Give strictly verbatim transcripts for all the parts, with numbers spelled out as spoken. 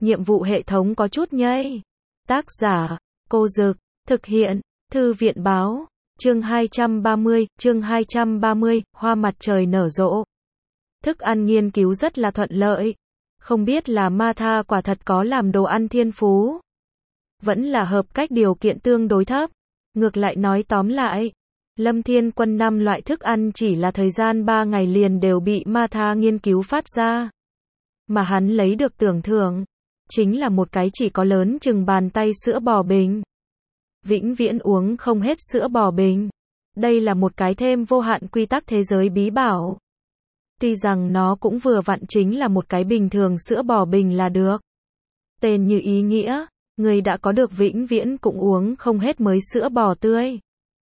nhiệm vụ hệ thống có chút nhây. Tác giả, Cô Dực, thực hiện, Thư viện báo, chương hai trăm ba mươi, chương hai trăm ba mươi, hoa mặt trời nở rộ. Thức ăn nghiên cứu rất là thuận lợi. Không biết là Martha quả thật có làm đồ ăn thiên phú. Vẫn là hợp cách điều kiện tương đối thấp. Ngược lại nói tóm lại, Lâm Thiên Quân năm loại thức ăn chỉ là thời gian ba ngày liền đều bị Martha nghiên cứu phát ra. Mà hắn lấy được tưởng thưởng, chính là một cái chỉ có lớn chừng bàn tay sữa bò bình. Vĩnh viễn uống không hết sữa bò bình. Đây là một cái thêm vô hạn quy tắc thế giới bí bảo. Tuy rằng nó cũng vừa vặn chính là một cái bình thường sữa bò bình là được. Tên như ý nghĩa, người đã có được vĩnh viễn cũng uống không hết mới sữa bò tươi.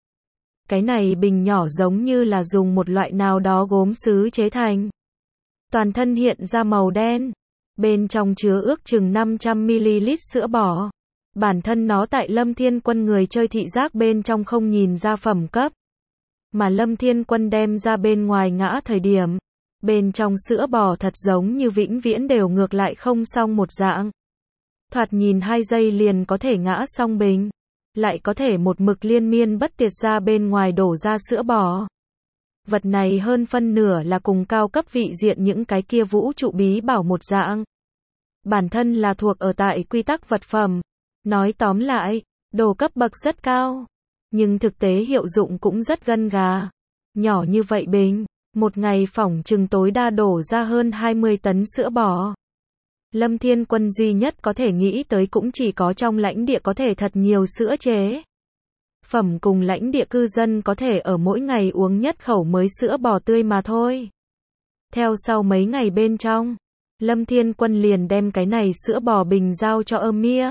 Cái này bình nhỏ giống như là dùng một loại nào đó gốm sứ chế thành. Toàn thân hiện ra màu đen. Bên trong chứa ước chừng năm trăm mi li lít sữa bò. Bản thân nó tại Lâm Thiên Quân người chơi thị giác bên trong không nhìn ra phẩm cấp. Mà Lâm Thiên Quân đem ra bên ngoài ngã thời điểm. Bên trong sữa bò thật giống như vĩnh viễn đều ngược lại không xong một dạng. Thoạt nhìn hai giây liền có thể ngã xong bình. Lại có thể một mực liên miên bất tiệt ra bên ngoài đổ ra sữa bò. Vật này hơn phân nửa là cùng cao cấp vị diện những cái kia vũ trụ bí bảo một dạng. Bản thân là thuộc ở tại quy tắc vật phẩm. Nói tóm lại, đồ cấp bậc rất cao. Nhưng thực tế hiệu dụng cũng rất gân gà. Nhỏ như vậy bình, một ngày phỏng chừng tối đa đổ ra hơn hai mươi tấn sữa bò. Lâm Thiên Quân duy nhất có thể nghĩ tới cũng chỉ có trong lãnh địa có thể thật nhiều sữa chế phẩm cùng lãnh địa cư dân có thể ở mỗi ngày uống nhất khẩu mới sữa bò tươi mà thôi. Theo sau mấy ngày bên trong, Lâm Thiên Quân liền đem cái này sữa bò bình giao cho Amir.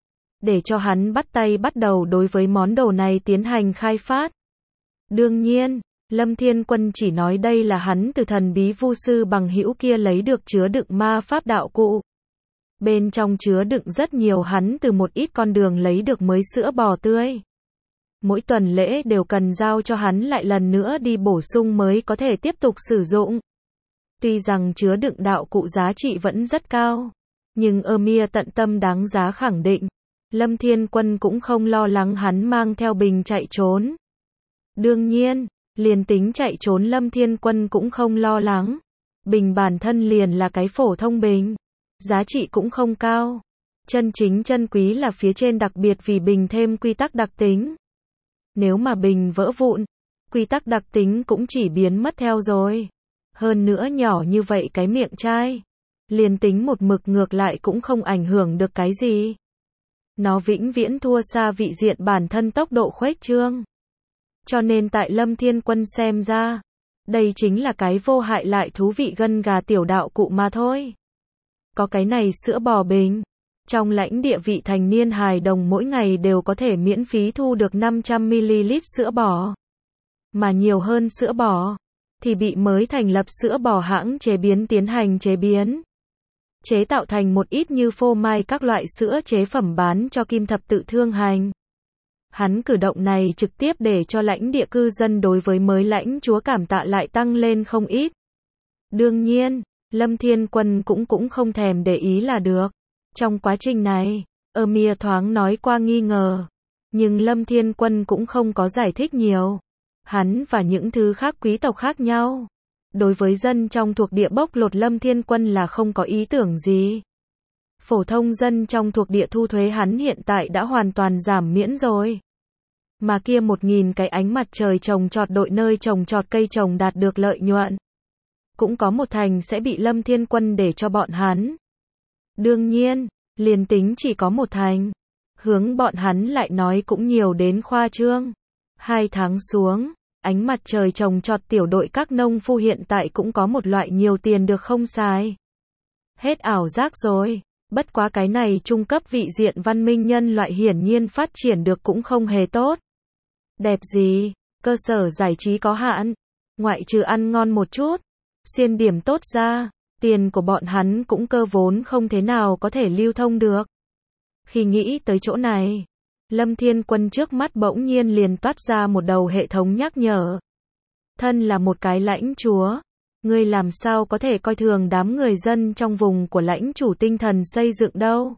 Để cho hắn bắt tay bắt đầu đối với món đồ này tiến hành khai phát. Đương nhiên, Lâm Thiên Quân chỉ nói đây là hắn từ thần bí vu sư bằng hữu kia lấy được chứa đựng ma pháp đạo cụ. Bên trong chứa đựng rất nhiều hắn từ một ít con đường lấy được mới sữa bò tươi. Mỗi tuần lễ đều cần giao cho hắn lại lần nữa đi bổ sung mới có thể tiếp tục sử dụng. Tuy rằng chứa đựng đạo cụ giá trị vẫn rất cao, nhưng Amir tận tâm đáng giá khẳng định, Lâm Thiên Quân cũng không lo lắng hắn mang theo bình chạy trốn. Đương nhiên, liền tính chạy trốn Lâm Thiên Quân cũng không lo lắng. Bình bản thân liền là cái phổ thông bình. Giá trị cũng không cao. Chân chính chân quý là phía trên đặc biệt vì bình thêm quy tắc đặc tính. Nếu mà bình vỡ vụn, quy tắc đặc tính cũng chỉ biến mất theo rồi. Hơn nữa nhỏ như vậy cái miệng chai. Liền tính một mực ngược lại cũng không ảnh hưởng được cái gì. Nó vĩnh viễn thua xa vị diện bản thân tốc độ khuếch trương. Cho nên tại Lâm Thiên Quân xem ra, đây chính là cái vô hại lại thú vị gân gà tiểu đạo cụ mà thôi. Có cái này sữa bò bình, trong lãnh địa vị thành niên hài đồng mỗi ngày đều có thể miễn phí thu được năm trăm mi li lít sữa bò. Mà nhiều hơn sữa bò, thì bị mới thành lập sữa bò hãng chế biến tiến hành chế biến. Chế tạo thành một ít như phô mai các loại sữa chế phẩm bán cho kim thập tự thương hành. Hắn cử động này trực tiếp để cho lãnh địa cư dân đối với mới lãnh chúa cảm tạ lại tăng lên không ít. Đương nhiên, Lâm Thiên Quân cũng cũng không thèm để ý là được. Trong quá trình này, Amir thoáng nói qua nghi ngờ. Nhưng Lâm Thiên Quân cũng không có giải thích nhiều. Hắn và những thứ khác quý tộc khác nhau. Đối với dân trong thuộc địa bốc lột Lâm Thiên Quân là không có ý tưởng gì. Phổ thông dân trong thuộc địa thu thuế hắn hiện tại đã hoàn toàn giảm miễn rồi. Mà kia một nghìn cái ánh mặt trời trồng trọt đội nơi trồng trọt cây trồng đạt được lợi nhuận. Cũng có một thành sẽ bị Lâm Thiên Quân để cho bọn hắn. Đương nhiên, liền tính chỉ có một thành. Hướng bọn hắn lại nói cũng nhiều đến khoa trương. Hai tháng xuống, ánh mặt trời trồng trọt tiểu đội các nông phu hiện tại cũng có một loại nhiều tiền được không xài. Hết ảo giác rồi. Bất quá cái này trung cấp vị diện văn minh nhân loại hiển nhiên phát triển được cũng không hề tốt. Đẹp gì, cơ sở giải trí có hạn. Ngoại trừ ăn ngon một chút. Xuyên điểm tốt ra, tiền của bọn hắn cũng cơ vốn không thế nào có thể lưu thông được. Khi nghĩ tới chỗ này, Lâm Thiên Quân trước mắt bỗng nhiên liền toát ra một đầu hệ thống nhắc nhở. Thân là một cái lãnh chúa, Ngươi làm sao có thể coi thường đám người dân trong vùng của lãnh chủ tinh thần xây dựng đâu.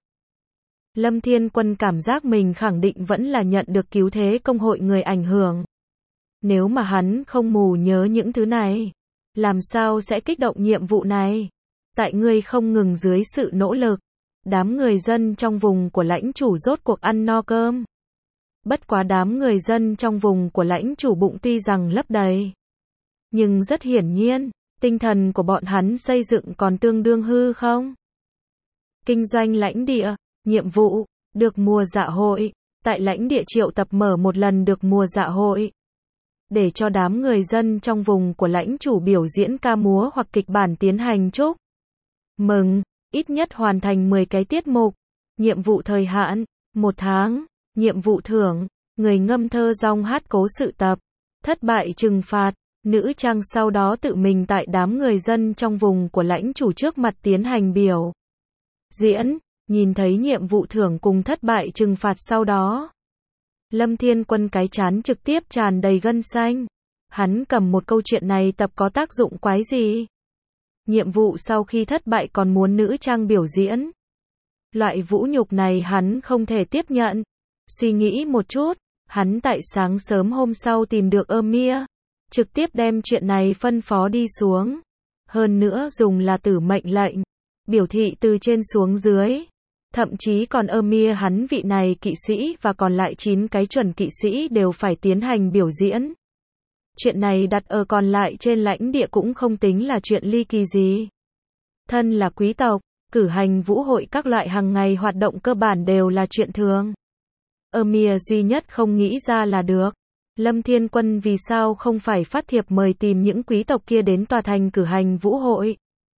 Lâm Thiên Quân cảm giác mình khẳng định vẫn là nhận được cứu thế công hội người ảnh hưởng. Nếu mà hắn không mù nhớ những thứ này, làm sao sẽ kích động nhiệm vụ này? Tại ngươi không ngừng dưới sự nỗ lực, đám người dân trong vùng của lãnh chủ rốt cuộc ăn no cơm. Bất quá đám người dân trong vùng của lãnh chủ bụng tuy rằng lấp đầy, nhưng rất hiển nhiên, tinh thần của bọn hắn xây dựng còn tương đương hư không? Kinh doanh lãnh địa, nhiệm vụ, được mùa dạ hội, tại lãnh địa triệu tập mở một lần được mùa dạ hội. Để cho đám người dân trong vùng của lãnh chủ biểu diễn ca múa hoặc kịch bản tiến hành chúc mừng, ít nhất hoàn thành mười cái tiết mục. Nhiệm vụ thời hạn, một tháng. Nhiệm vụ thưởng, người ngâm thơ dong hát cố sự tập. Thất bại trừng phạt, nữ trang sau đó tự mình tại đám người dân trong vùng của lãnh chủ trước mặt tiến hành biểu diễn. Nhìn thấy nhiệm vụ thưởng cùng thất bại trừng phạt sau đó, Lâm Thiên Quân cái chán trực tiếp tràn đầy gân xanh. Hắn cầm một câu chuyện này tập có tác dụng quái gì? Nhiệm vụ sau khi thất bại còn muốn nữ trang biểu diễn. Loại vũ nhục này hắn không thể tiếp nhận. Suy nghĩ một chút, hắn tại sáng sớm hôm sau tìm được Amir, trực tiếp đem chuyện này phân phó đi xuống. Hơn nữa dùng là tử mệnh lệnh, biểu thị từ trên xuống dưới. Thậm chí còn Amir hắn vị này kỵ sĩ và còn lại chín cái chuẩn kỵ sĩ đều phải tiến hành biểu diễn. Chuyện này đặt ở còn lại trên lãnh địa cũng không tính là chuyện ly kỳ gì. Thân là quý tộc, cử hành vũ hội các loại hàng ngày hoạt động cơ bản đều là chuyện thường. Amir duy nhất không nghĩ ra là được. Lâm Thiên Quân vì sao không phải phát thiệp mời tìm những quý tộc kia đến tòa thành cử hành vũ hội,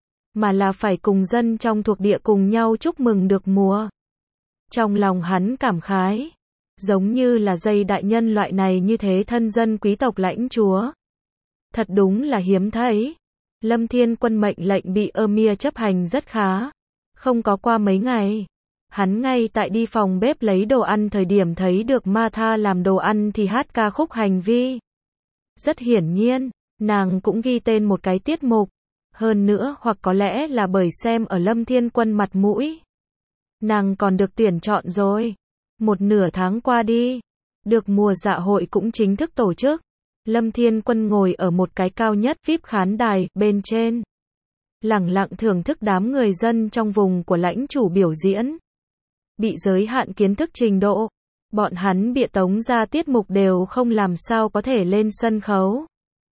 mà là phải cùng dân trong thuộc địa cùng nhau chúc mừng được mùa. Trong lòng hắn cảm khái, giống như là dây đại nhân loại này như thế thân dân quý tộc lãnh chúa. Thật đúng là hiếm thấy. Lâm Thiên Quân mệnh lệnh bị Amir chấp hành rất khá. Không có qua mấy ngày, hắn ngay tại đi phòng bếp lấy đồ ăn thời điểm thấy được Martha làm đồ ăn thì hát ca khúc hành vi. Rất hiển nhiên, nàng cũng ghi tên một cái tiết mục. Hơn nữa hoặc có lẽ là bởi xem ở Lâm Thiên Quân mặt mũi, nàng còn được tuyển chọn rồi. Một nửa tháng qua đi, được mùa dạ hội cũng chính thức tổ chức. Lâm Thiên Quân ngồi ở một cái cao nhất vi ai pi khán đài bên trên, lẳng lặng thưởng thức đám người dân trong vùng của lãnh chủ biểu diễn. Bị giới hạn kiến thức trình độ, bọn hắn bịa tống ra tiết mục đều không làm sao có thể lên sân khấu.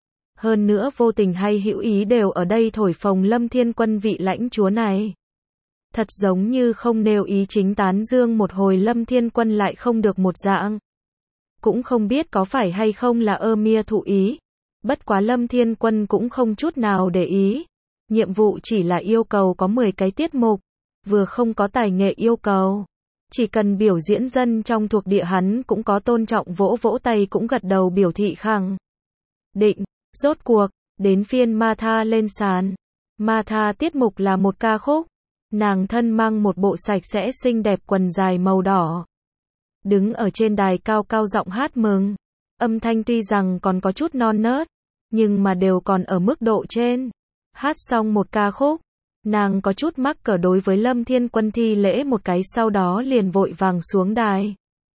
Hơn nữa vô tình hay hữu ý đều ở đây thổi phồng Lâm Thiên Quân vị lãnh chúa này. Thật giống như không nêu ý chính tán dương một hồi Lâm Thiên Quân lại không được một dạng. Cũng không biết có phải hay không là Amir thụ ý. Bất quá Lâm Thiên Quân cũng không chút nào để ý. Nhiệm vụ chỉ là yêu cầu có mười cái tiết mục, vừa không có tài nghệ yêu cầu. Chỉ cần biểu diễn dân trong thuộc địa hắn cũng có tôn trọng vỗ vỗ tay cũng gật đầu biểu thị khẳng định. Rốt cuộc, đến phiên Martha lên sàn. Martha tiết mục là một ca khúc. Nàng thân mang một bộ sạch sẽ xinh đẹp quần dài màu đỏ. Đứng ở trên đài cao cao giọng hát mừng. Âm thanh tuy rằng còn có chút non nớt, nhưng mà đều còn ở mức độ trên. Hát xong một ca khúc, nàng có chút mắc cỡ đối với Lâm Thiên Quân thi lễ một cái sau đó liền vội vàng xuống đài.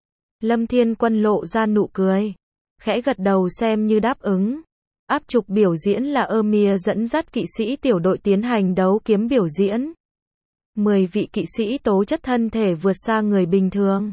Lâm Thiên Quân lộ ra nụ cười, khẽ gật đầu xem như đáp ứng. Áp trục biểu diễn là Amir dẫn dắt kỵ sĩ tiểu đội tiến hành đấu kiếm biểu diễn. mười vị kỵ sĩ tố chất thân thể vượt xa người bình thường.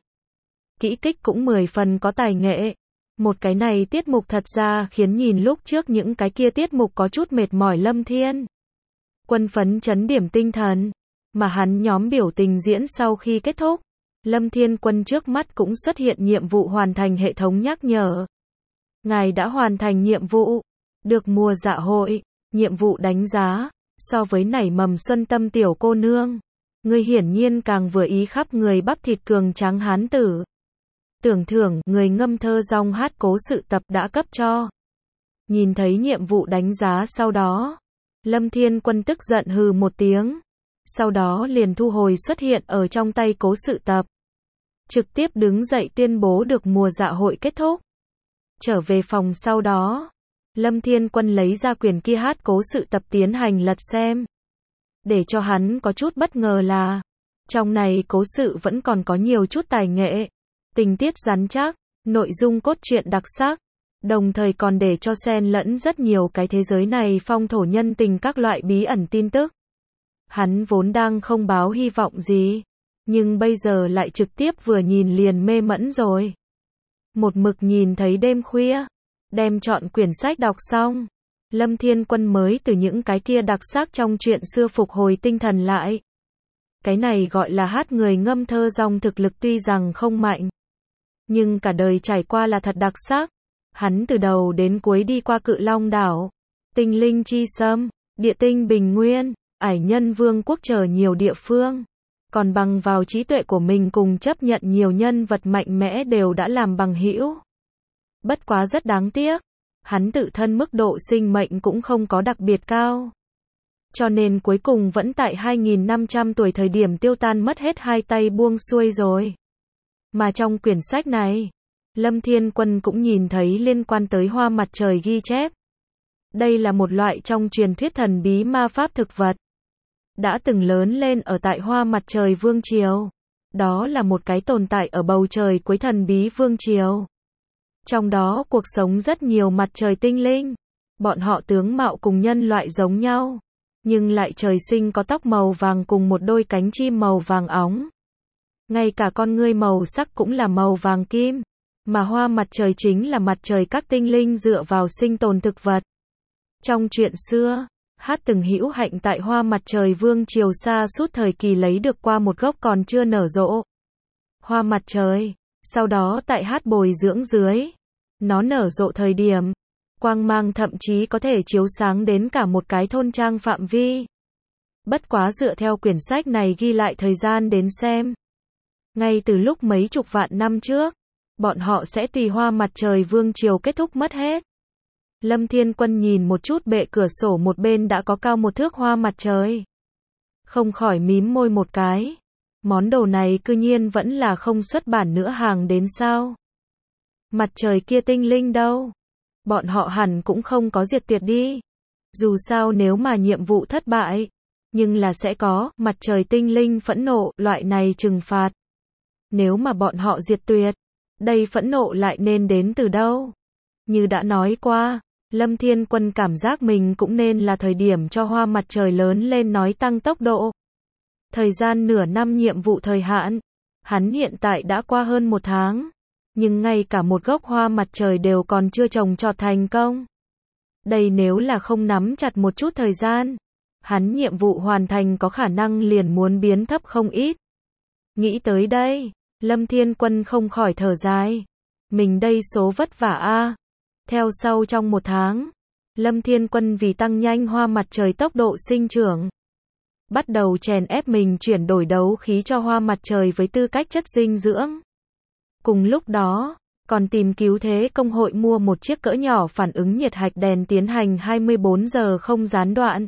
Kỹ kích cũng mười phần có tài nghệ. Một cái này tiết mục thật ra khiến nhìn lúc trước những cái kia tiết mục có chút mệt mỏi Lâm Thiên Quân phấn chấn điểm tinh thần. Mà hắn nhóm biểu tình diễn sau khi kết thúc, Lâm Thiên Quân trước mắt cũng xuất hiện nhiệm vụ hoàn thành hệ thống nhắc nhở. Ngài đã hoàn thành nhiệm vụ. Được mùa dạ hội, nhiệm vụ đánh giá, so với nảy mầm xuân tâm tiểu cô nương. Người hiển nhiên càng vừa ý khắp người bắp thịt cường tráng hán tử. Tưởng thưởng, người ngâm thơ dong hát cố sự tập đã cấp cho. Nhìn thấy nhiệm vụ đánh giá sau đó, Lâm Thiên Quân tức giận hừ một tiếng. Sau đó liền thu hồi xuất hiện ở trong tay cố sự tập. Trực tiếp đứng dậy tuyên bố được mùa dạ hội kết thúc. Trở về phòng sau đó, Lâm Thiên Quân lấy ra quyển kia hát cố sự tập tiến hành lật xem. Để cho hắn có chút bất ngờ là, trong này cố sự vẫn còn có nhiều chút tài nghệ, tình tiết rắn chắc, nội dung cốt truyện đặc sắc, đồng thời còn để cho xen lẫn rất nhiều cái thế giới này phong thổ nhân tình các loại bí ẩn tin tức. Hắn vốn đang không báo hy vọng gì, nhưng bây giờ lại trực tiếp vừa nhìn liền mê mẫn rồi. Một mực nhìn thấy đêm khuya, đem chọn quyển sách đọc xong, Lâm Thiên Quân mới từ những cái kia đặc sắc trong chuyện xưa phục hồi tinh thần lại. Cái này gọi là hát người ngâm thơ dòng thực lực tuy rằng không mạnh, nhưng cả đời trải qua là thật đặc sắc. Hắn từ đầu đến cuối đi qua Cự Long đảo, Tinh Linh Chi Sâm, Địa Tinh Bình Nguyên, Ải Nhân Vương quốc chờ nhiều địa phương. Còn bằng vào trí tuệ của mình cùng chấp nhận nhiều nhân vật mạnh mẽ đều đã làm bằng hữu. Bất quá rất đáng tiếc, hắn tự thân mức độ sinh mệnh cũng không có đặc biệt cao. Cho nên cuối cùng vẫn tại hai nghìn năm trăm tuổi thời điểm tiêu tan mất hết hai tay buông xuôi rồi. Mà trong quyển sách này, Lâm Thiên Quân cũng nhìn thấy liên quan tới hoa mặt trời ghi chép. Đây là một loại trong truyền thuyết thần bí ma pháp thực vật, đã từng lớn lên ở tại hoa mặt trời vương triều. Đó là một cái tồn tại ở bầu trời cuối thần bí vương triều. Trong đó cuộc sống rất nhiều mặt trời tinh linh. Bọn họ tướng mạo cùng nhân loại giống nhau, nhưng lại trời sinh có tóc màu vàng cùng một đôi cánh chim màu vàng óng. Ngay cả con ngươi màu sắc cũng là màu vàng kim. Mà hoa mặt trời chính là mặt trời các tinh linh dựa vào sinh tồn thực vật. Trong chuyện xưa, hát từng hữu hạnh tại hoa mặt trời vương triều xa suốt thời kỳ lấy được qua một gốc còn chưa nở rộ hoa mặt trời. Sau đó tại hát bồi dưỡng dưới, nó nở rộ thời điểm, quang mang thậm chí có thể chiếu sáng đến cả một cái thôn trang phạm vi. Bất quá dựa theo quyển sách này ghi lại thời gian đến xem, ngay từ lúc mấy chục vạn năm trước, bọn họ sẽ tùy hoa mặt trời vương triều kết thúc mất hết. Lâm Thiên Quân nhìn một chút bệ cửa sổ một bên đã có cao một thước hoa mặt trời, không khỏi mím môi một cái. Món đồ này cư nhiên vẫn là không xuất bản nữa hàng đến sao? Mặt trời kia tinh linh đâu? Bọn họ hẳn cũng không có diệt tuyệt đi. Dù sao nếu mà nhiệm vụ thất bại, nhưng là sẽ có mặt trời tinh linh phẫn nộ loại này trừng phạt. Nếu mà bọn họ diệt tuyệt, đây phẫn nộ lại nên đến từ đâu? Như đã nói qua, Lâm Thiên Quân cảm giác mình cũng nên là thời điểm cho hoa mặt trời lớn lên nói tăng tốc độ. Thời gian nửa năm nhiệm vụ thời hạn, hắn hiện tại đã qua hơn một tháng, nhưng ngay cả một gốc hoa mặt trời đều còn chưa trồng trọt thành công. Đây nếu là không nắm chặt một chút thời gian, hắn nhiệm vụ hoàn thành có khả năng liền muốn biến thấp không ít. Nghĩ tới đây, Lâm Thiên Quân không khỏi thở dài. Mình đây số vất vả a. Theo sau trong một tháng, Lâm Thiên Quân vì tăng nhanh hoa mặt trời tốc độ sinh trưởng, bắt đầu chèn ép mình chuyển đổi đấu khí cho hoa mặt trời với tư cách chất dinh dưỡng. Cùng lúc đó, còn tìm cứu thế công hội mua một chiếc cỡ nhỏ phản ứng nhiệt hạch đèn tiến hành hai mươi bốn giờ không gián đoạn.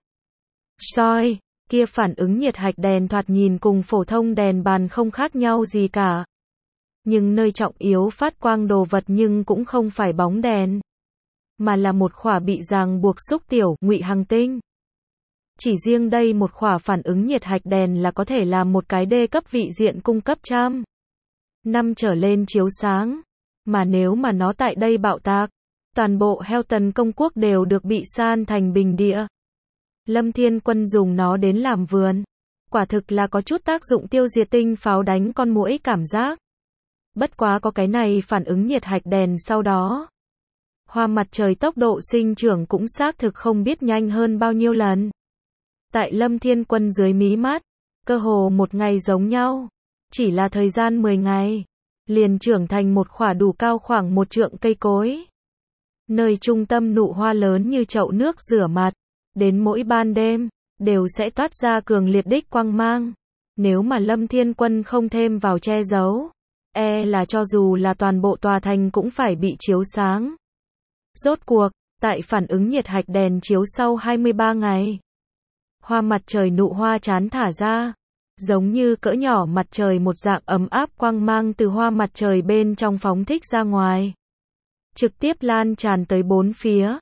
soi, kia phản ứng nhiệt hạch đèn thoạt nhìn cùng phổ thông đèn bàn không khác nhau gì cả. Nhưng nơi trọng yếu phát quang đồ vật nhưng cũng không phải bóng đèn, mà là một khỏa bị ràng buộc xúc tiểu, ngụy hành tinh. Chỉ riêng đây một khỏa phản ứng nhiệt hạch đèn là có thể làm một cái đê cấp vị diện cung cấp trăm năm trở lên chiếu sáng. Mà nếu mà nó tại đây bạo tạc, toàn bộ Helton công quốc đều được bị san thành bình địa. Lâm Thiên Quân dùng nó đến làm vườn, quả thực là có chút tác dụng tiêu diệt tinh pháo đánh con muỗi cảm giác. Bất quá có cái này phản ứng nhiệt hạch đèn sau đó, hoa mặt trời tốc độ sinh trưởng cũng xác thực không biết nhanh hơn bao nhiêu lần. Tại Lâm Thiên Quân dưới mí mắt, cơ hồ một ngày giống nhau, chỉ là thời gian mười ngày, liền trưởng thành một khỏa đủ cao khoảng một trượng cây cối. Nơi trung tâm nụ hoa lớn như chậu nước rửa mặt, đến mỗi ban đêm, đều sẽ toát ra cường liệt đích quang mang. Nếu mà Lâm Thiên Quân không thêm vào che giấu, e là cho dù là toàn bộ tòa thành cũng phải bị chiếu sáng. Rốt cuộc, tại phản ứng nhiệt hạch đèn chiếu sau hai mươi ba ngày, hoa mặt trời nụ hoa chán thả ra, giống như cỡ nhỏ mặt trời một dạng ấm áp quang mang từ hoa mặt trời bên trong phóng thích ra ngoài, trực tiếp lan tràn tới bốn phía.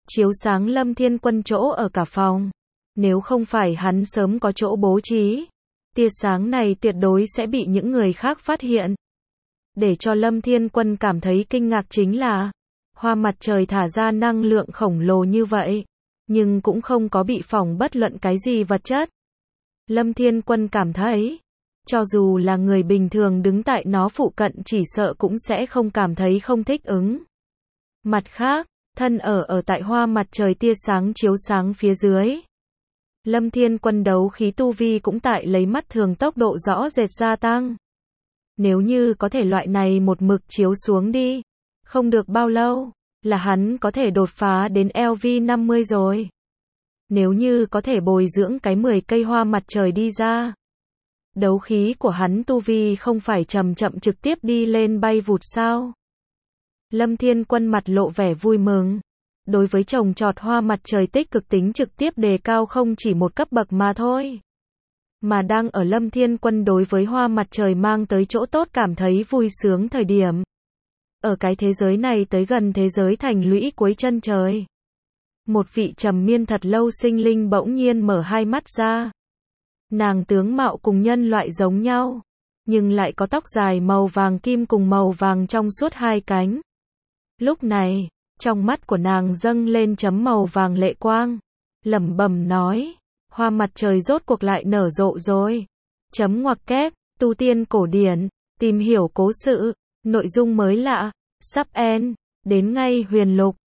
chiếu sáng Lâm Thiên Quân chỗ ở cả phòng. Nếu không phải hắn sớm có chỗ bố trí, tia sáng này tuyệt đối sẽ bị những người khác phát hiện. Để cho Lâm Thiên Quân cảm thấy kinh ngạc chính là, hoa mặt trời thả ra năng lượng khổng lồ như vậy, nhưng cũng không có bị phỏng bất luận cái gì vật chất. Lâm Thiên Quân cảm thấy, cho dù là người bình thường đứng tại nó phụ cận chỉ sợ cũng sẽ không cảm thấy không thích ứng. Mặt khác, thân ở ở tại hoa mặt trời tia sáng chiếu sáng phía dưới. Lâm Thiên Quân đấu khí tu vi cũng tại lấy mắt thường tốc độ rõ rệt gia tăng. Nếu như có thể loại này một mực chiếu xuống đi, không được bao lâu, là hắn có thể đột phá đến L V năm mươi rồi. Nếu như có thể bồi dưỡng cái mười cây hoa mặt trời đi ra, đấu khí của hắn tu vi không phải chậm chậm trực tiếp đi lên bay vụt sao? Lâm Thiên Quân mặt lộ vẻ vui mừng. Đối với trồng trọt hoa mặt trời tích cực tính trực tiếp đề cao không chỉ một cấp bậc mà thôi. Mà đang ở Lâm Thiên Quân đối với hoa mặt trời mang tới chỗ tốt cảm thấy vui sướng thời điểm. Ở cái thế giới này tới gần thế giới thành lũy cuối chân trời. Một vị trầm miên thật lâu sinh linh bỗng nhiên mở hai mắt ra. Nàng tướng mạo cùng nhân loại giống nhau, nhưng lại có tóc dài màu vàng kim cùng màu vàng trong suốt hai cánh. Lúc này, trong mắt của nàng dâng lên chấm màu vàng lệ quang, lẩm bẩm nói, hoa mặt trời rốt cuộc lại nở rộ rồi. Chấm ngoặc kép, tu tiên cổ điển, tìm hiểu cố sự, nội dung mới lạ, sắp end, đến ngay huyền lục.